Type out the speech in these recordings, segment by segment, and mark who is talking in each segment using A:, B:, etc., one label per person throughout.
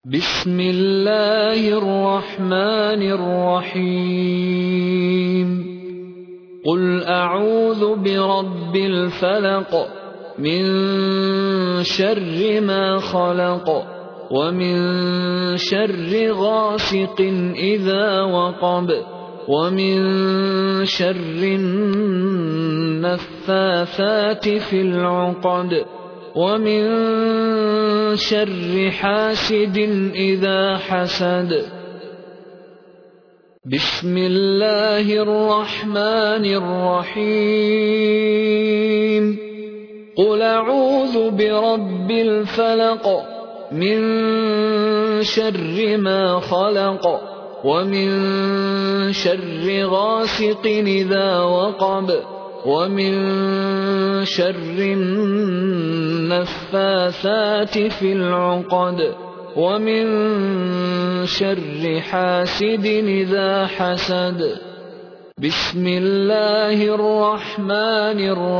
A: بسم الله الرحمن الرحيم قل أعوذ برب الفلق من شر ما خلق ومن شر غاسق إذا وقب ومن شر النفاثات في العقد ومن شر حاسد إذا حسد. بسم الله الرحمن الرحيم قل أعوذ برب الفلق من شر ما خلق ومن شر غاسق إذا وقب ومن شر النفاثات في العقد ومن شر حاسد إذا حسد. بسم الله الرحمن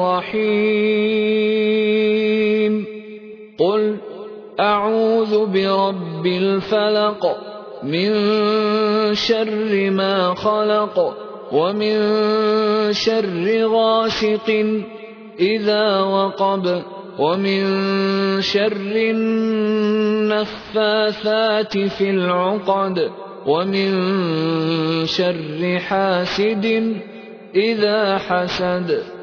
A: الرحيم قل أعوذ برب الفلق من شر ما خلق ومن شر غاسق إذا وقب ومن شر النفاثات في العقد ومن شر حاسد إذا حسد.